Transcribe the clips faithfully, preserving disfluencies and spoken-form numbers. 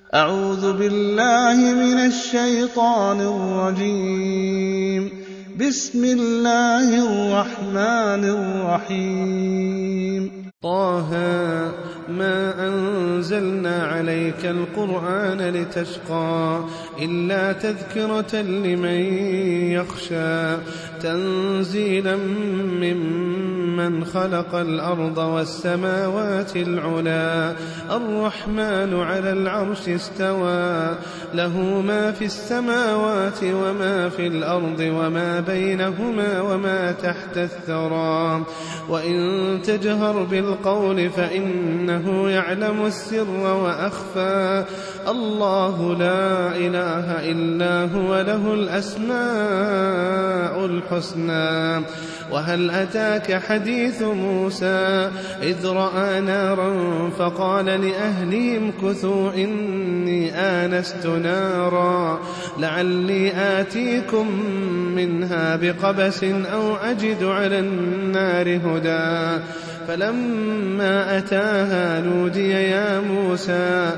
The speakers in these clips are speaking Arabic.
أعوذ بالله من الشيطان الرجيم. بسم الله الرحمن الرحيم. طه ما أنزلنا عليك القرآن لتشقى إلا تذكرة لمن يخشى تنزيلا ممن خلق الأرض والسماوات العلا الرحمن على العرش استوى له ما في السماوات وما في الأرض وما بينهما وما تحت الثرى وإن تجهر بالقول فإنه يعلم السر وأخفى الله لا إله إلا هو له الأسماء الحسنى. وهل أتاك حديث موسى إذ رأى نارا فقال لأهلهم كثوا إني آنست نارا لعلي آتيكم منها بقبس أو أجد على النار هدى فلما أتاها نودي يا موسى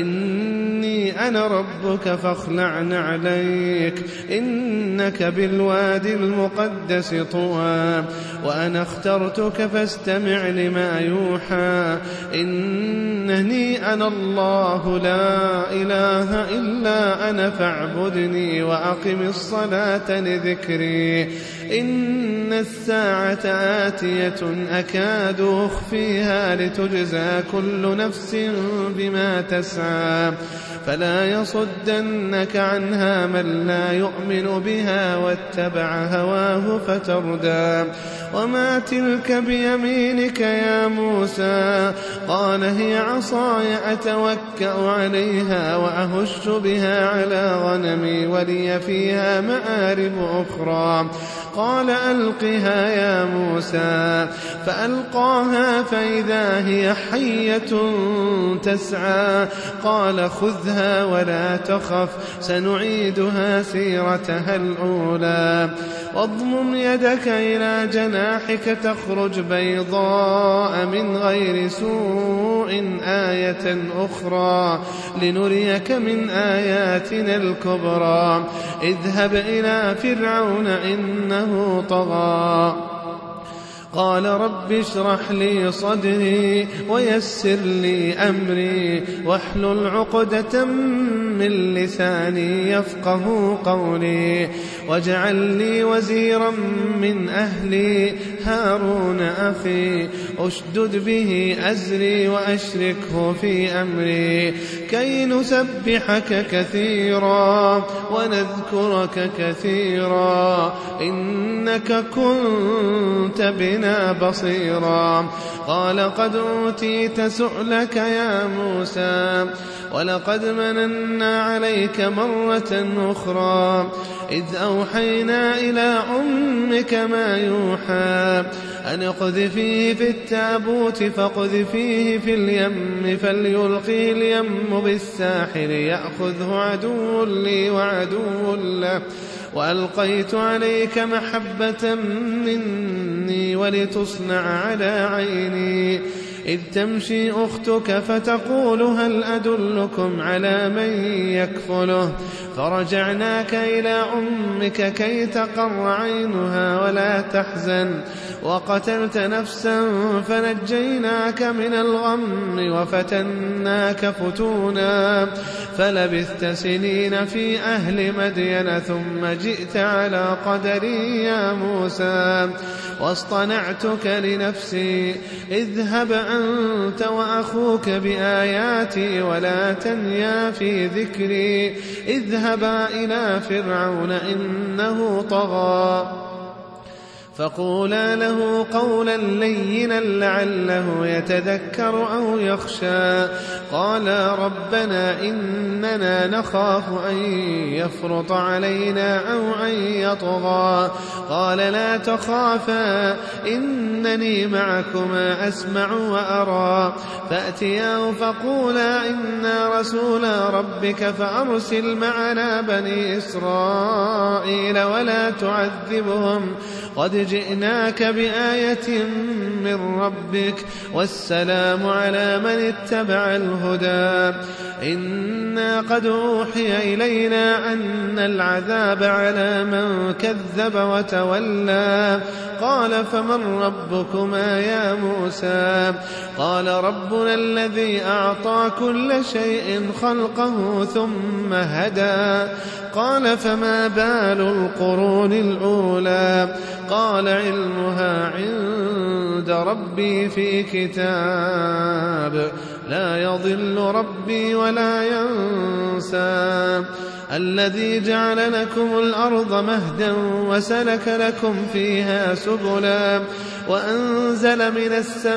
إني أنا ربك فاخلع نعليك إنك بالوادي المقدس طوى وأنا اخترتك فاستمع لما يوحى إنني أنا الله لا إله إلا أنا فاعبدني وأقم الصلاة لذكري إن الساعة آتية أكاد أخفيها لتجزى كل نفس بما تسعى فلا يصدنك عنها من لا يؤمن بها واتبع هواه فتردى وما تلك بيمينك يا موسى قال هي عصاي أتوكأ عليها وأهش بها على غنمي ولي فيها مآرب أخرى قال ألقها يا موسى فألقاها فإذا هي حية تسعى قال خذها ولا تخف سنعيدها سيرتها الأولى واضمم يدك إلى جناحك تخرج بيضاء من غير سوء آية أخرى لنريك من آياتنا الكبرى اذهب إلى فرعون إنه طغى قال رب اشرح لي صدري ويسر لي أمري واحلل عقدة من لساني يفقه قولي واجعل لي وزيرا من أهلي هارون أخي أشدد به أزري وأشركه في أمري كي نسبحك كثيرا ونذكرك كثيرا إنك كنت بنا بصيرا قال قد أوتيت سؤلك يا موسى ولقد مننا عليك مرة أخرى إذ أوحينا إلى أمك ما يوحى أن اقذفيه في التابوت فاقذفيه في اليم فليلقي اليم بالساحل يأخذه عدو لي وعدو له وألقيت عليك محبة مني ولتصنع على عيني إذ تمشي أختك فتقول هل أدلكم على من يكفله فرجعناك إلى أمك كي تقر عينها ولا تحزن وقتلت نفسا فنجيناك من الغم وفتناك فتونا فلبثت سنين في أهل مدين ثم جئت على قدري يا موسى واصطنعتك لنفسي اذهب أنت وأخوك بآياتي ولا تنيا في ذكري اذهبا إلى فرعون إنه طغى فقولا له قولا لينا لعله يتذكر أو يخشى قالا ربنا إننا نخاف أن يفرط علينا أو أن يطغى قال لا تخافا إنني معكما أسمع وأرى فأتياه فقولا إنا رسولا ربك فأرسل معنا بني إسرائيل ولا تعذبهم قد جئناك بآية من ربك والسلام على من اتبع الهدى. إنا قد أوحي إلينا أن العذاب على من كذب وتولى. قال فمن ربكما يا موسى؟ قال ربنا الذي أعطى كل شيء خلقه ثم هدى. قال فما بال القرون الأولى؟ قال علمها عند ربي في كتاب لا يضل ربي ولا ينسى. الذي جعل لكم الأرض مهدا وسلك لكم فيها سبلا وأنزل من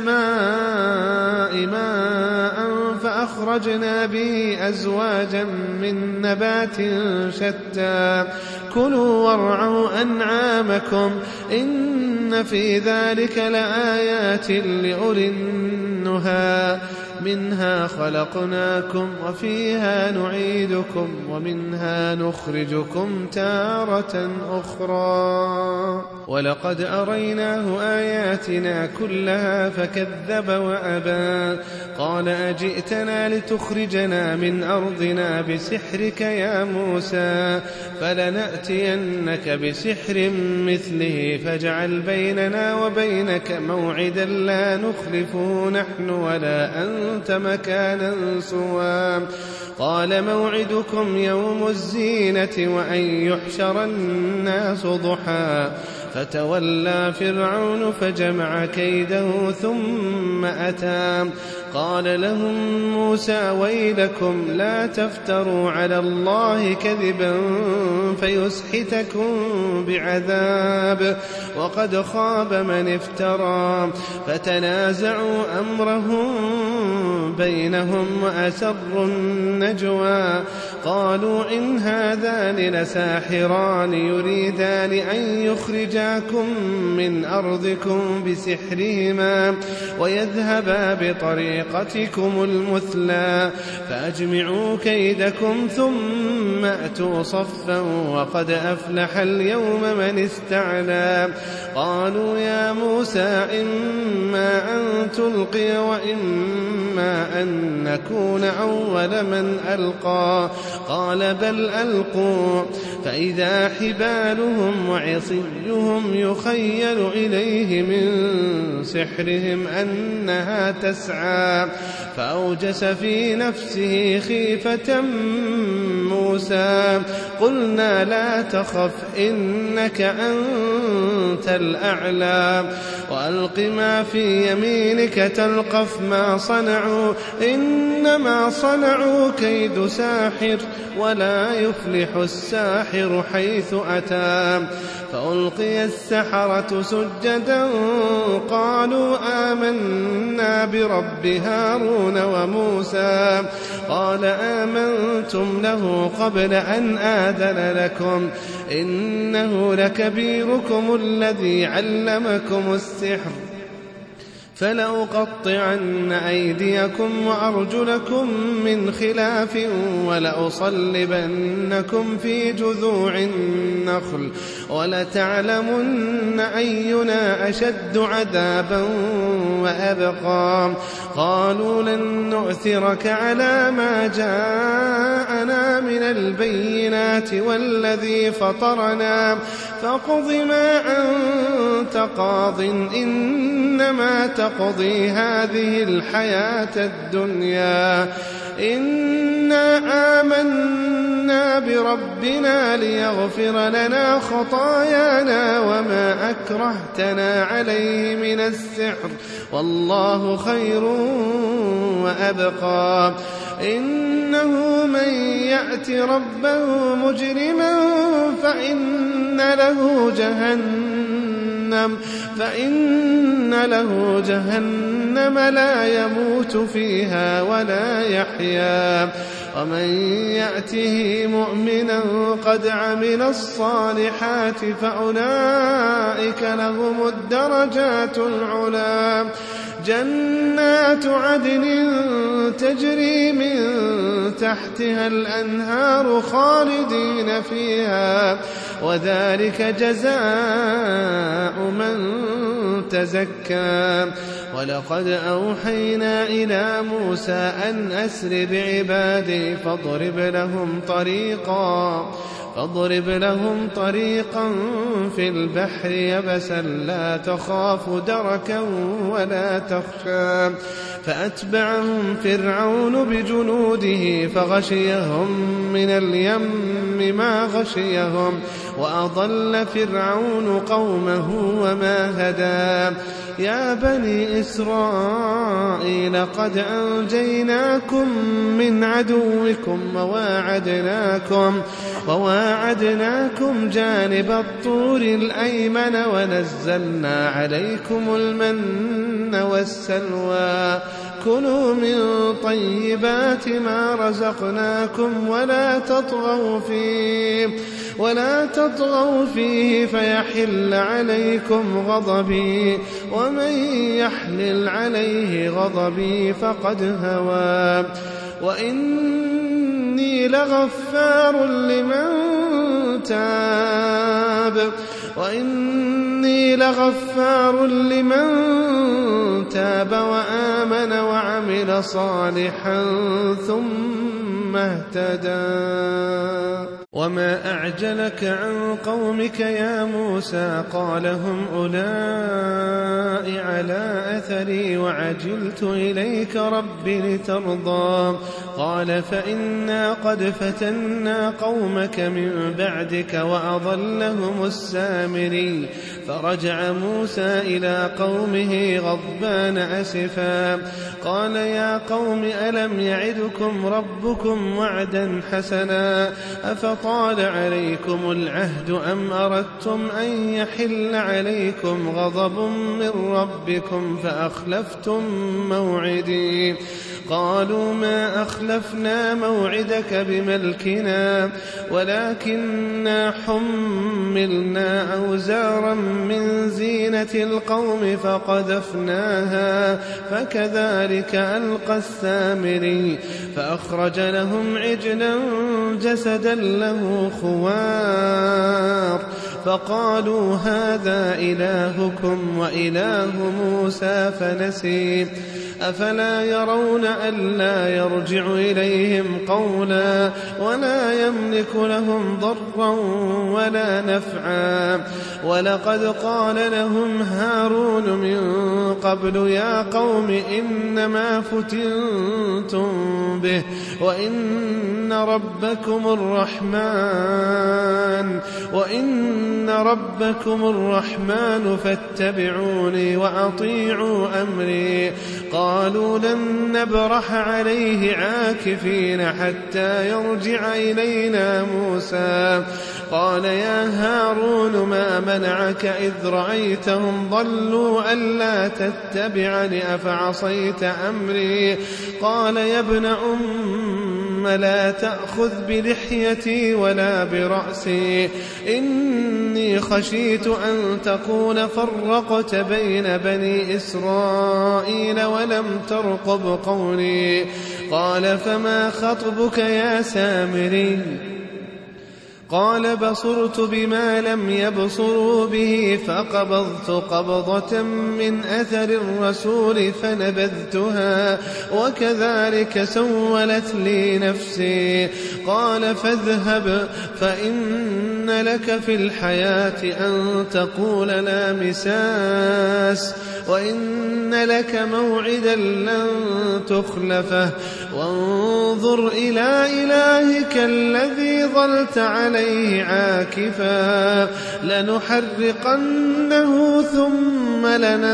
السماء ماء فأخرجنا به أزواجا من نبات شتى كلوا وارعوا أنعامكم إن في ذلك لآيات لأولي النهى. منها خلقناكم وفيها نعيدكم ومنها نخرجكم تارة أخرى. ولقد أريناه آياتنا كلها فكذب وأبى. قال أجئتنا لتخرجنا من أرضنا بسحرك يا موسى؟ فلنأتينك بسحر مثله فاجعل بيننا وبينك موعدا لا نخلفه نحن ولا أنت مكانا سوى. قال موعدكم يوم الزينة وأن يحشر الناس ضحى. فتولى فرعون فجمع كيده ثم أتى. قال لهم موسى ويلكم لا تفتروا على الله كذبا فيسحتكم بعذاب وقد خاب من افترى. فتنازعوا أمرهم بينهم وأسروا النجوى. قالوا إن هذان لساحران يريدان أن يخرجاكم من أرضكم بسحرهما ويذهبا بطريقتكم المثلى فأجمعوا كيدكم ثم أتوا صفا وقد أفلح اليوم من استعلى. قالوا يا موسى إما أن تلقي وإما أن نكون أول من ألقى. قال بل ألقوا. فإذا حبالهم وعصيهم يخيل إليه من سحرهم أنها تسعى. فأوجس في نفسه خيفة موسى. قلنا لا تخف إنك أنت الأعلى وألق ما في يمينك تلقف ما صنعوا إنما صنعوا كيد ساحر ولا يفلح الساحر حيث أتى. فألقي السحرة سجدا قالوا آمنا برب هارون وموسى. قال آمنتم له قبل أن آذن لكم إنه لكبيركم الذي علمكم السحر فلأقطعن أيديكم وأرجلكم من خلاف ولأصلبنكم في جذوع النخل ولتعلمن أينا أشد عذابا وأبقى. قالوا لن نؤثرك على ما جاءنا من البينات والذي فطرنا فاقض ما أنت قاض إنما تقضي هذه الحياة الدنيا. إنا آمنا بربنا ليغفر لنا خطايانا وما أكرهتنا عليه من السحر والله خير وأبقى. إنه من يأت ربه مجرما فإن له جهنم فإن له جهنم لا يموت فيها ولا يحيا. ومن يأته مؤمنا قد عمل الصالحات فأولئك لهم الدرجات العلى جنات عدن تجري من تحتها الأنهار خالدين فيها وذلك جزاء من تزكى ولقد أوحينا إلى موسى أن أسر بعبادي فاضرب لهم طريقا فاضرب لهم طريقا في البحر يبسا لا تخاف دركا ولا تخشى فأتبعهم فرعون بجنوده فغشيهم من اليم ما غشيهم وأضل فرعون قومه وما هدى يا بني إسرائيل قد أنجيناكم من عدوكم وواعدناكم وواعدناكم جانب الطور الأيمن ونزلنا عليكم المن والسلوى كلوا من طيبات ما رزقناكم ولا تطغوا فيه ولا تطغوا فيه فيحل عليكم غضبي ومن يحلل عليه غضبي فقد هوى وإني لغفار لمن تاب وإني لغفار لمن تاب وآمن وعمل صالحا ثم اهتدى وما أعجلك عن قومك يا موسى قال هم أولئك على أثري وعجلت إليك رب لترضى قال فإنا قد فتنا قومك من بعدك وأضلهم السامري فرجع موسى إلى قومه غضبان أسفا قال يا قوم ألم يعدكم ربكم وعدا حسنا أفطال عليكم العهد أم أردتم أن يحل عليكم غضب من ربكم فأخلفتم موعدي قالوا ما أخلفنا موعدك بملكنا ولكننا حملنا أوزارا من زينة القوم فقذفناها فكذلك ألقى السامري فأخرج لهم عجلا جسدا له خوار فقالوا هذا إلهكم وإله موسى فنسي أفلا يرون ألا يرجع إليهم قولا ولا يملك لهم ضرا ولا نفعا ولقد قال لهم هارون من قبل يا قوم إنما فتنتم به وإن ربكم الرحمن وإن ربكم الرحمن فاتبعوني وأطيعوا أمري قالوا لن نبرح عليه عاكفين حتى يرجع إلينا موسى قال يا هارون ما منعك إذ رأيتهم ضلوا ألا تتبعني أفعصيت أمري قال يا ابن أم لا تأخذ بلحيتي ولا برأسي إني خشيت أن تكون فرقت بين بني إسرائيل ولم ترقب قولي قال فما خطبك يا سامري قال بصرت بما لم يبصروا به فقبضت قبضة من أثر الرسول فنبذتها وكذلك سولت لي نفسي قال فاذهب فإن لك في الحياة أن تقول لا مساس وإن لك موعدا لن تخلفه وانظر إلى إلهك الذي ظلت عليه عاكفا لنحرقنه ثم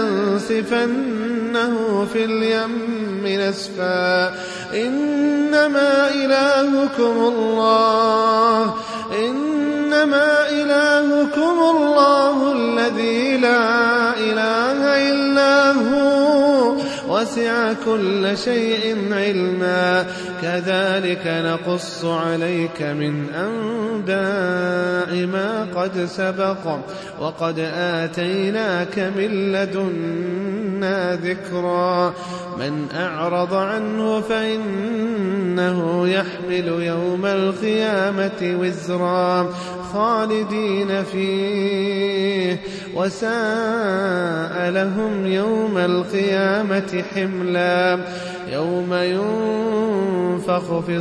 لننسفنه في اليم نسفا إنما إلهكم الله إنما إلهكم الله الذي لا إله إلا هو وسع كل شيء علما كذلك نقص عليك من أنباء ما قد سبق وقد آتيناك من لدنا ذكرا من أعرض عنه فإنه يحمل يوم القيامة وزرا خالدين فيه وساء لهم يوم القيامة حملا يوم ينفخ في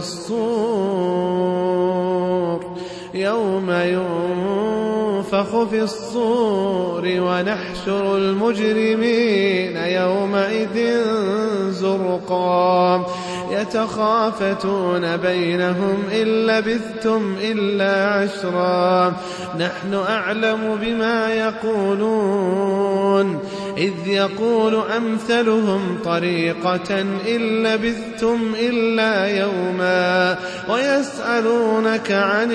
الصور يوم ينفخ في الصور ونحشر المجرمين يومئذ زرقا يتخافتون بينهم إن لبثتم إلا عشرا نحن أعلم بما يقولون إذ يقول أمثلهم طريقة إن لبثتم إلا يوما ويسألونك عن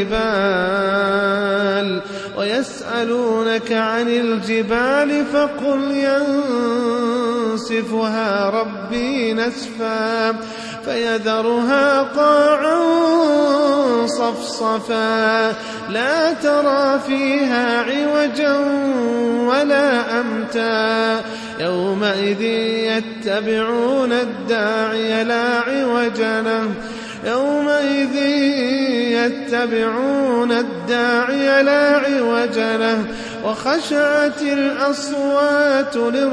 الجبال ويسألونك عن الجبال فقل ينسفها ربي نسفا فيذرها قاعا صفصفا لا ترى فيها عوجا ولا أمتا يومئذ يتبعون الداعي لا عوج له يومئذ يتبعون الداعي لا عوج له وخشعت الأصوات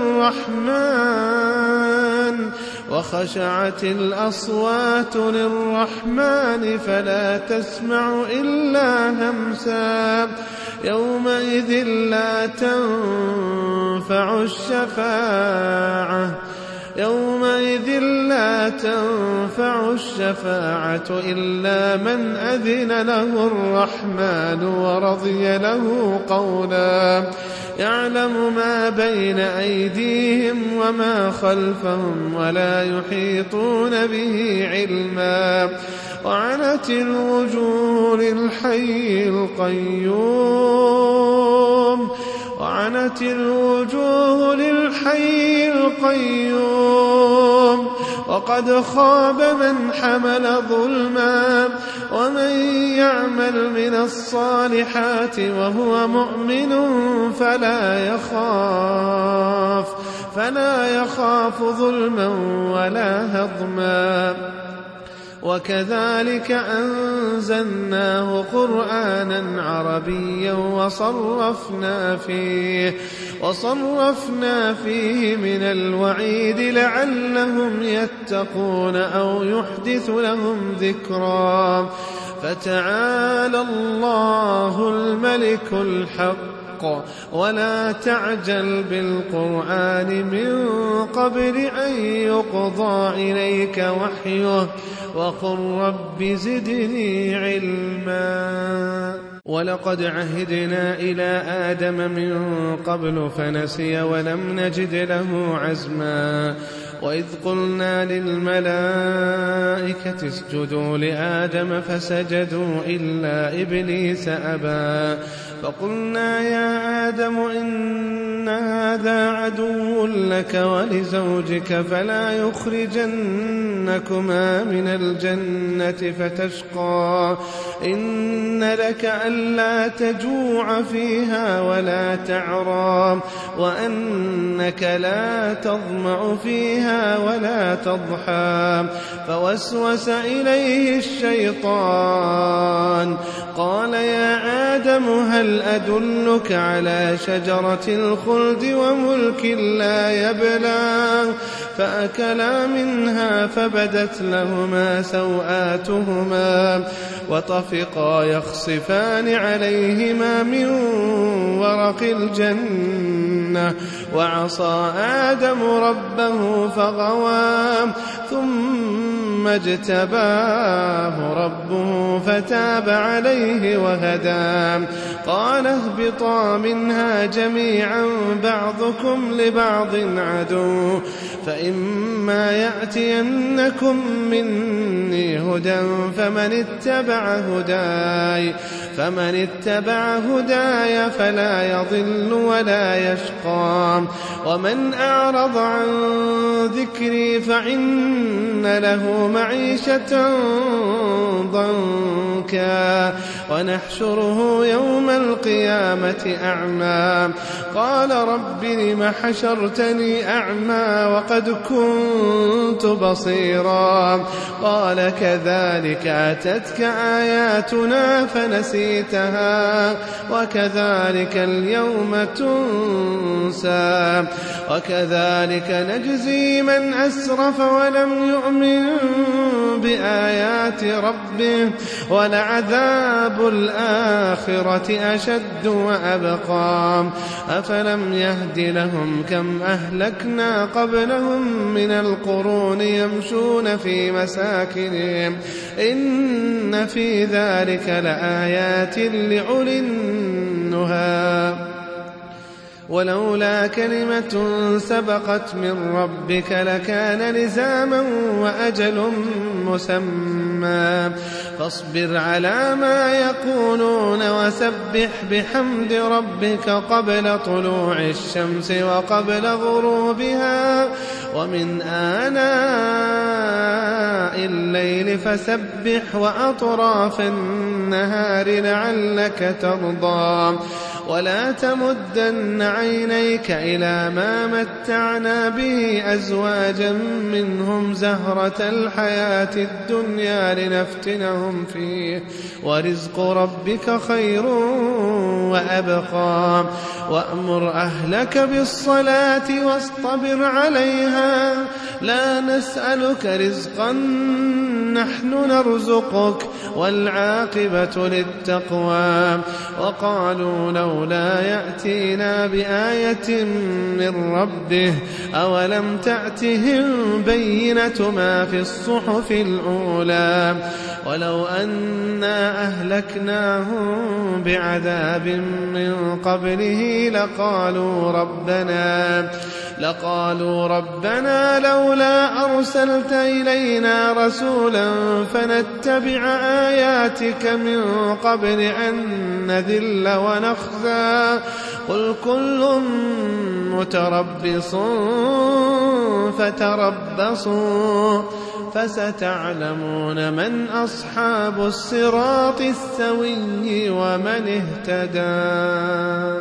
للرحمن وخشعت الأصوات للرحمن فلا تسمع إلا همسا يومئذ لا تنفع الشفاعة يومئذ لا تنفع الشفاعة إلا من أذن له الرحمن ورضي له قولا يعلم ما بين أيديهم وما خلفهم ولا يحيطون به علما وعنت الوجوه للحي القيوم وعنت الوجوه للحي القيوم وقد خاب من حمل ظلما ومن يعمل من الصالحات وهو مؤمن فلا يخاف فلا يخاف ظلما ولا هضما وكذلك أنزلناه قرآنا عربيا وصرفنا فيه وصرفنا فيه من الوعيد لعلهم يتقون أو يحدث لهم ذكرا فتعالى الله الملك الحق ولا تعجل بالقرآن من قبل أن يقضى إليك وحيه وقل رب زدني علما ولقد عهدنا إلى آدم من قبل فنسي ولم نجد له عزما وإذ قلنا للملائكة اسجدوا لآدم فسجدوا إلا إبليس أبى فقلنا يا آدم إن هذا عدو لك ولزوجك فلا يخرجنكما من الجنة فتشقى إن لك ألا تجوع فيها ولا تعرى وأنك لا تظمأ فيها ولا تضحى فوسوس إليه الشيطان قال يا آدم هل أدلك على شجرة الخلد وملك لا يبلى فأكلا منها فبدت لهما سوآتهما وطفقا يخصفان عليهما من ورق الجنة وعصى آدم ربه فغوى ثم اجتباه ربه فتاب عليه وهدى. قال اهبطا منها جميعا بعضكم لبعض عدو فإما يأتينكم مني هدى فمن اتبع هداي فمن اتبع هداي فلا يضل ولا يشقى ومن أعرض عن ذكري فإن له معيشة ضنكا ونحشره يوم القيامة أعمى قال رب لم حشرتني أعمى وقد كنت بصيرا قال كذلك أتتك آياتنا فنسيتها وكذلك اليوم تنسى وكذلك نجزي من أسرف ولم يؤمن بآيات ربه ولعذاب الآخرة أشد وأبقى أفلم يهد لهم كم أهلكنا قبلهم من القرون يمشون في مساكنهم إن في ذلك لآيات لأولي النهى ولولا كلمة سبقت من ربك لكان لزاما وأجل مسمى فاصبر على ما يقولون وسبح بحمد ربك قبل طلوع الشمس وقبل غروبها ومن آناء الليل فسبح وأطراف النهار لعلك ترضى ولا تمدن عينيك إلى ما متعنا به أزواجا منهم زهرة الحياة الدنيا لنفتنهم فيه ورزق ربك خير وأبقى وأمر أهلك بالصلاة واصطبر عليها لا نسألك رزقا نحن نرزقك والعاقبة للتقوى وقالوا لولا يأتينا بآية من ربه أولم تأتهم بينة ما في الصحف الأولى ولو أنا أهلكناهم بعذاب من قبله لقالوا ربنا لقالوا ربنا لولا أرسلت إلينا رسولا فنتبع آياتك من قبل أن نذل ونخزى قل كل متربص فتربصوا فستعلمون من أصحاب الصراط السوي ومن اهتدى.